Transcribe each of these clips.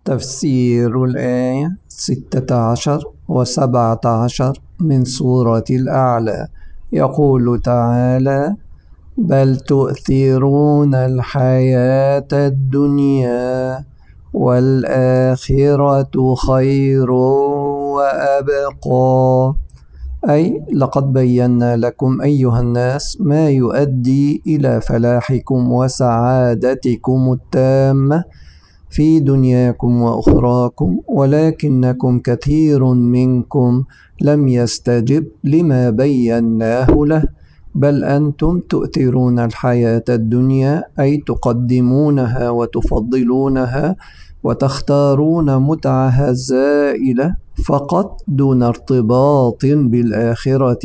تفسير الآية 16 و17 من سورة الأعلى. يقول تعالى: بل تؤثرون الحياة الدنيا والآخرة خير وأبقى. أي لقد بينا لكم أيها الناس ما يؤدي إلى فلاحكم وسعادتكم التامة في دنياكم وأخراكم، ولكنكم كثير منكم لم يستجب لما بيناه له، بل أنتم تؤثرون الحياة الدنيا، أي تقدمونها وتفضلونها وتختارون متعها الزائلة فقط دون ارتباط بالآخرة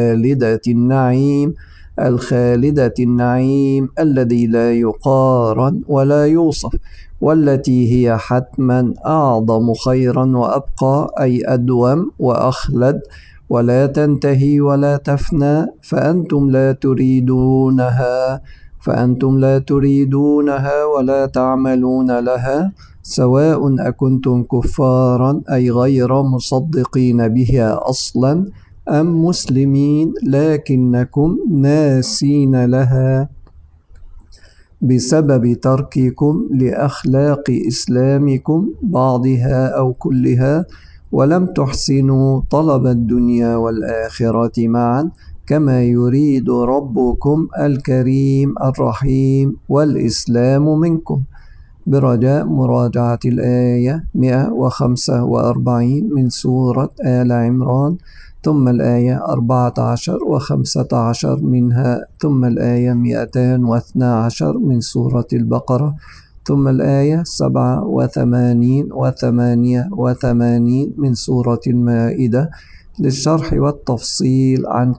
الخالدة النعيم الذي لا يقارن ولا يوصف، والتي هي حتما أعظم خيرا وأبقى، أي أدوم وأخلد ولا تنتهي ولا تفنى. فأنتم لا تريدونها ولا تعملون لها، سواء أكنتم كفارا أي غير مصدقين بها أصلا، أم مسلمين لكنكم ناسين لها بسبب ترككم لأخلاق إسلامكم بعضها أو كلها، ولم تحسنوا طلب الدنيا والآخرة معا كما يريد ربكم الكريم الرحيم والإسلام منكم. برجاء مراجعة الآية 145 من سورة آل عمران، ثم الآية 14 و15 منها، ثم الآية 212 من سورة البقرة، ثم الآية 87 و88 من سورة المائدة، للشرح والتفصيل عن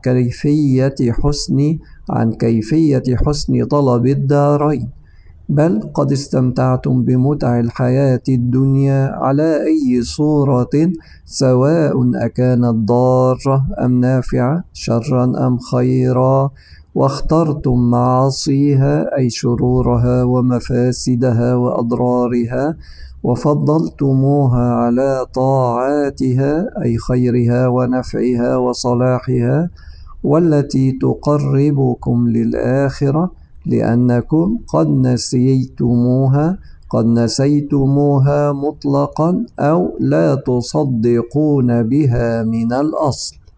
كيفية حسن طلب الدارين. بل قد استمتعتم بمتع الحياة الدنيا على أي صورة، سواء أكانت ضارة أم نافعة، شرا أم خيرا، واخترتم معاصيها أي شرورها ومفاسدها وأضرارها، وفضلتموها على طاعاتها أي خيرها ونفعها وصلاحها، والتي تقربكم للآخرة، لأنكم قد نسيتموها مطلقا أو لا تصدقون بها من الأصل.